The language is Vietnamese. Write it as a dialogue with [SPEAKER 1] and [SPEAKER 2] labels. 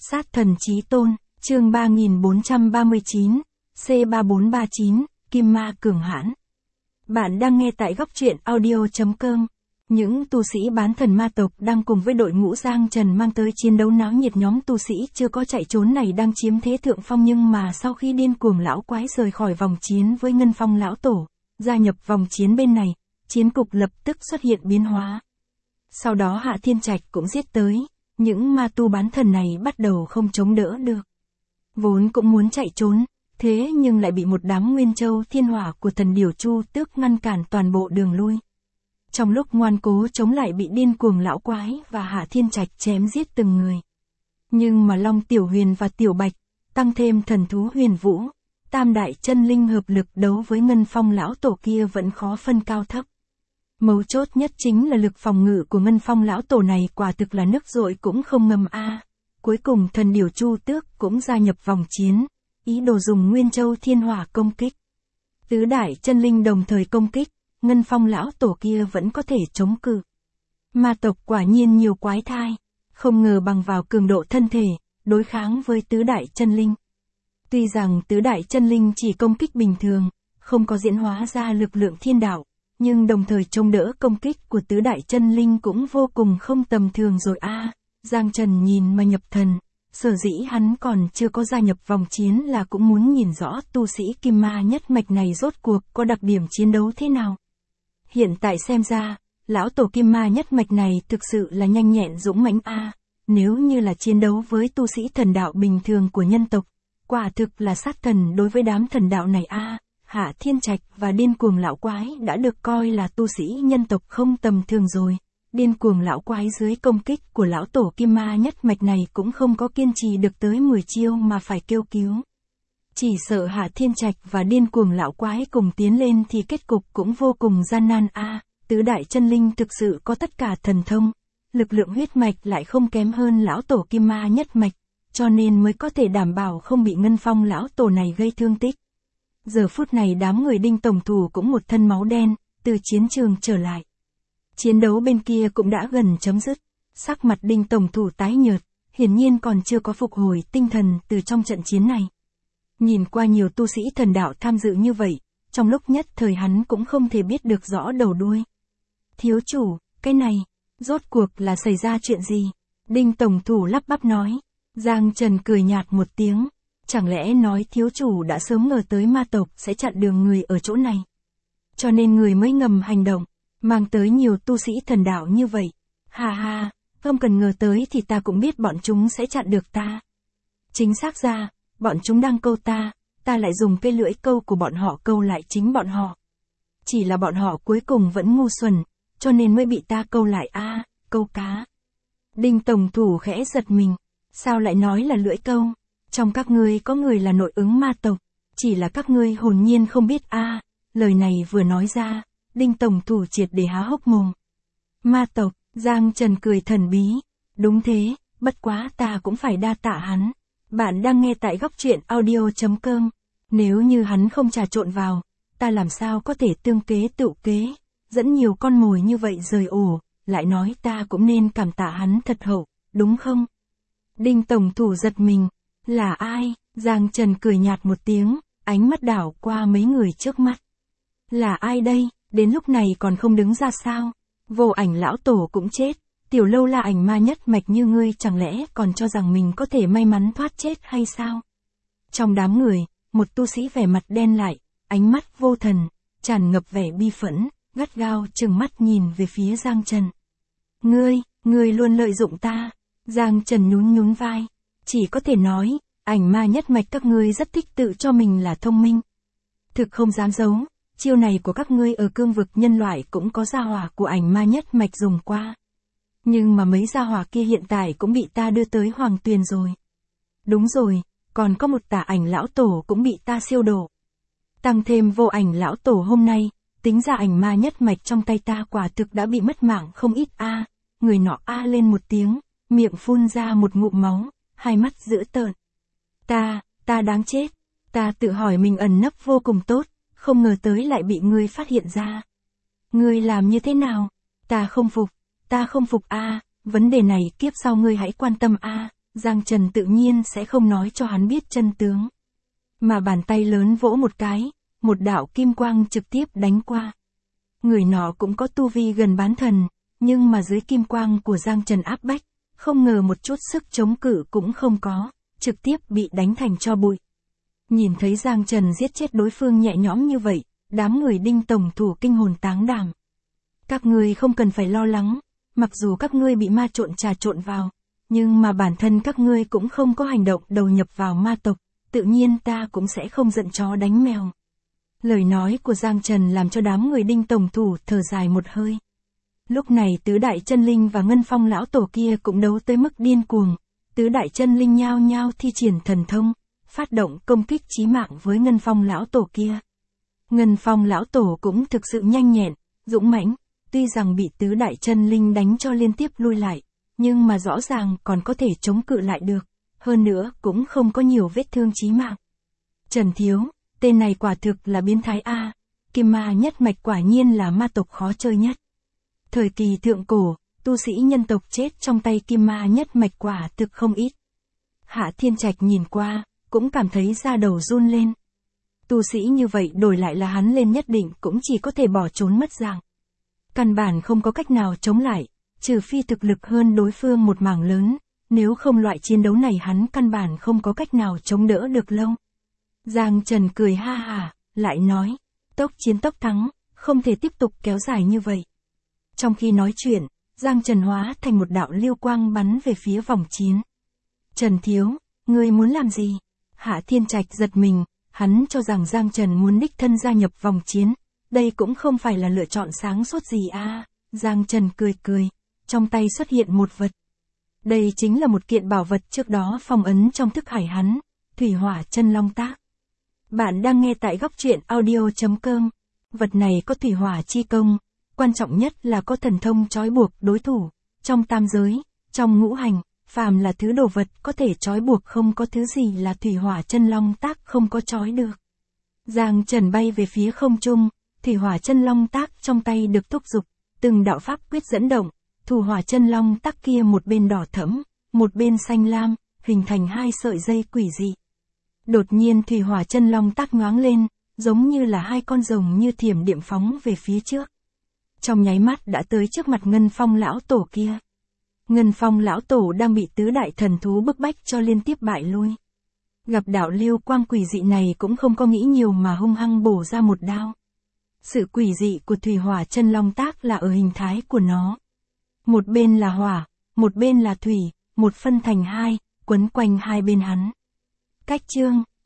[SPEAKER 1] Sát thần chí tôn, chương 3439, C3439, Kim Ma cường hãn. Bạn đang nghe tại góc truyện audio.com. Những tu sĩ bán thần ma tộc đang cùng với đội ngũ Giang Trần mang tới chiến đấu náo nhiệt. Nhóm tu sĩ chưa có chạy trốn này đang chiếm thế thượng phong, nhưng mà sau khi điên cuồng lão quái rời khỏi vòng chiến với Ngân Phong lão tổ, gia nhập vòng chiến bên này, chiến cục lập tức xuất hiện biến hóa. Sau đó Hạ Thiên Trạch cũng giết tới, những ma tu bán thần này bắt đầu không chống đỡ được. Vốn cũng muốn chạy trốn, thế nhưng lại bị một đám nguyên châu thiên hỏa của thần điểu Chu Tước ngăn cản toàn bộ đường lui. Trong lúc ngoan cố chống lại bị điên cuồng lão quái và Hạ Thiên Trạch chém giết từng người. Nhưng mà Long Tiểu Huyền và Tiểu Bạch, tăng thêm thần thú Huyền Vũ, tam đại chân linh hợp lực đấu với Ngân Phong lão tổ kia vẫn khó phân cao thấp. Mấu chốt nhất chính là lực phòng ngự của Ngân Phong lão tổ này quả thực là nước dội cũng không ngầm a. Cuối cùng thần điểu Chu Tước cũng gia nhập vòng chiến, ý đồ dùng Nguyên Châu Thiên Hỏa công kích. Tứ đại chân linh đồng thời công kích, Ngân Phong lão tổ kia vẫn có thể chống cự. Ma tộc quả nhiên nhiều quái thai, không ngờ bằng vào cường độ thân thể, đối kháng với tứ đại chân linh. Tuy rằng tứ đại chân linh chỉ công kích bình thường, không có diễn hóa ra lực lượng thiên đạo, nhưng đồng thời chống đỡ công kích của tứ đại chân linh cũng vô cùng không tầm thường rồi a. Giang Trần nhìn mà nhập thần, sở dĩ hắn còn chưa có gia nhập vòng chiến là cũng muốn nhìn rõ tu sĩ Kim Ma nhất mạch này rốt cuộc có đặc điểm chiến đấu thế nào. Hiện tại xem ra, lão tổ Kim Ma nhất mạch này thực sự là nhanh nhẹn dũng mãnh a. Nếu như là chiến đấu với tu sĩ thần đạo bình thường của nhân tộc, quả thực là sát thần đối với đám thần đạo này a. Hạ Thiên Trạch và điên cuồng lão quái đã được coi là tu sĩ nhân tộc không tầm thường rồi. Điên cuồng lão quái dưới công kích của lão tổ Kim Ma nhất mạch này cũng không có kiên trì được tới 10 chiêu mà phải kêu cứu. Chỉ sợ Hạ Thiên Trạch và điên cuồng lão quái cùng tiến lên thì kết cục cũng vô cùng gian nan a. Tứ đại chân linh thực sự có tất cả thần thông, lực lượng huyết mạch lại không kém hơn lão tổ Kim Ma nhất mạch, cho nên mới có thể đảm bảo không bị Ngân Phong lão tổ này gây thương tích. Giờ phút này đám người Đinh tổng thủ cũng một thân máu đen, từ chiến trường trở lại. Chiến đấu bên kia cũng đã gần chấm dứt, sắc mặt Đinh tổng thủ tái nhợt, hiển nhiên còn chưa có phục hồi tinh thần từ trong trận chiến này. Nhìn qua nhiều tu sĩ thần đạo tham dự như vậy, trong lúc nhất thời hắn cũng không thể biết được rõ đầu đuôi. Thiếu chủ, cái này, rốt cuộc là xảy ra chuyện gì? Đinh tổng thủ lắp bắp nói. Giang Trần cười nhạt một tiếng. Chẳng lẽ nói thiếu chủ đã sớm ngờ tới ma tộc sẽ chặn đường người ở chỗ này, cho nên người mới ngầm hành động, mang tới nhiều tu sĩ thần đạo như vậy. Ha ha, không cần ngờ tới thì ta cũng biết bọn chúng sẽ chặn được ta. Chính xác ra, bọn chúng đang câu ta lại dùng cây lưỡi câu của bọn họ câu lại chính bọn họ. Chỉ là bọn họ cuối cùng vẫn ngu xuẩn, cho nên mới bị ta câu lại a, câu cá. Đinh tổng thủ khẽ giật mình, sao lại nói là lưỡi câu? Trong các ngươi có người là nội ứng ma tộc, chỉ là các ngươi hồn nhiên không biết a. Lời này vừa nói ra, Đinh tổng thủ triệt để há hốc mồm. Ma tộc, Giang Trần cười thần bí. Đúng thế, bất quá ta cũng phải đa tạ hắn. Bạn đang nghe tại góc truyện audio.com. Nếu như hắn không trà trộn vào, ta làm sao có thể tương kế tựu kế, dẫn nhiều con mồi như vậy rời ổ, lại nói ta cũng nên cảm tạ hắn thật hậu, đúng không? Đinh tổng thủ giật mình. Là ai? Giang Trần cười nhạt một tiếng, ánh mắt đảo qua mấy người trước mắt. Là ai đây? Đến lúc này còn không đứng ra sao? Vô Ảnh lão tổ cũng chết, Tiểu Lâu La Ảnh ma nhất mạch như ngươi chẳng lẽ còn cho rằng mình có thể may mắn thoát chết hay sao? Trong đám người, một tu sĩ vẻ mặt đen lại, ánh mắt vô thần, tràn ngập vẻ bi phẫn, gắt gao trừng mắt nhìn về phía Giang Trần. Ngươi luôn lợi dụng ta. Giang Trần nhún vai. Chỉ có thể nói, Ảnh ma nhất mạch các ngươi rất thích tự cho mình là thông minh. Thực không dám giấu, chiêu này của các ngươi ở cương vực nhân loại cũng có gia hỏa của Ảnh ma nhất mạch dùng qua. Nhưng mà mấy gia hỏa kia hiện tại cũng bị ta đưa tới Hoàng Tuyền rồi. Đúng rồi, còn có một Tà Ảnh lão tổ cũng bị ta siêu độ. Tăng thêm Vô Ảnh lão tổ hôm nay, tính ra Ảnh ma nhất mạch trong tay ta quả thực đã bị mất mạng không ít a. Người nọ a lên một tiếng, miệng phun ra một ngụm máu. Hai mắt dữ tợn. Ta đáng chết. Ta tự hỏi mình ẩn nấp vô cùng tốt, không ngờ tới lại bị ngươi phát hiện ra. Ngươi làm như thế nào? Ta không phục a. Vấn đề này kiếp sau ngươi hãy quan tâm a. Giang Trần tự nhiên sẽ không nói cho hắn biết chân tướng. Mà bàn tay lớn vỗ một cái, một đạo kim quang trực tiếp đánh qua. Người nọ cũng có tu vi gần bán thần, nhưng mà dưới kim quang của Giang Trần áp bách, không ngờ một chút sức chống cự cũng không có, trực tiếp bị đánh thành tro bụi. Nhìn thấy Giang Trần giết chết đối phương nhẹ nhõm như vậy, đám người Đinh tổng thủ kinh hồn táng đảm. Các ngươi không cần phải lo lắng, mặc dù các ngươi bị ma trộn trà trộn vào, nhưng mà bản thân các ngươi cũng không có hành động đầu nhập vào ma tộc, tự nhiên ta cũng sẽ không giận chó đánh mèo. Lời nói của Giang Trần làm cho đám người Đinh tổng thủ thở dài một hơi. Lúc này tứ đại chân linh và Ngân Phong lão tổ kia cũng đấu tới mức điên cuồng, tứ đại chân linh nhao nhao thi triển thần thông, phát động công kích chí mạng với Ngân Phong lão tổ kia. Ngân Phong lão tổ cũng thực sự nhanh nhẹn, dũng mãnh, tuy rằng bị tứ đại chân linh đánh cho liên tiếp lui lại, nhưng mà rõ ràng còn có thể chống cự lại được, hơn nữa cũng không có nhiều vết thương chí mạng. Trần Thiếu, tên này quả thực là biến thái a, Kim Ma nhất mạch quả nhiên là ma tộc khó chơi nhất. Thời kỳ thượng cổ, tu sĩ nhân tộc chết trong tay Kim Ma nhất mạch quả thực không ít. Hạ Thiên Trạch nhìn qua, cũng cảm thấy da đầu run lên. Tu sĩ như vậy đổi lại là hắn lên nhất định cũng chỉ có thể bỏ trốn mất dạng. Căn bản không có cách nào chống lại, trừ phi thực lực hơn đối phương một mảng lớn, nếu không loại chiến đấu này hắn căn bản không có cách nào chống đỡ được lâu. Giang Trần cười ha hả, lại nói, tốc chiến tốc thắng, không thể tiếp tục kéo dài như vậy. Trong khi nói chuyện, Giang Trần hóa thành một đạo lưu quang bắn về phía vòng chiến. Trần Thiếu, ngươi muốn làm gì? Hạ Thiên Trạch giật mình, hắn cho rằng Giang Trần muốn đích thân gia nhập vòng chiến, đây cũng không phải là lựa chọn sáng suốt gì a. Giang Trần cười cười, trong tay xuất hiện một vật. Đây chính là một kiện bảo vật trước đó phong ấn trong thức hải hắn, Thủy Hỏa Chân Long Tác. Bạn đang nghe tại góc truyện audio.com. Vật này có thủy hỏa chi công, quan trọng nhất là có thần thông trói buộc đối thủ. Trong tam giới, trong ngũ hành, phàm là thứ đồ vật có thể trói buộc, không có thứ gì là Thủy Hỏa Chân Long Tác không có trói được. Giang Trần bay về phía không trung, Thủy Hỏa Chân Long Tác trong tay được thúc giục, từng đạo pháp quyết dẫn động, Thủy Hỏa Chân Long Tác kia một bên đỏ thẫm, một bên xanh lam, hình thành hai sợi dây quỷ dị. Đột nhiên Thủy Hỏa Chân Long Tác nhoáng lên, giống như là hai con rồng như thiểm điện phóng về phía trước. Trong nháy mắt đã tới trước mặt Ngân Phong lão tổ kia. Ngân Phong lão tổ đang bị tứ đại thần thú bức bách cho liên tiếp bại lui. Gặp đạo lưu quang quỷ dị này cũng không có nghĩ nhiều mà hung hăng bổ ra một đao. Sự quỷ dị của Thủy Hỏa Chân Long Tác là ở hình thái của nó. Một bên là hỏa, một bên là thủy, một phân thành hai, quấn quanh hai bên hắn. Cách chương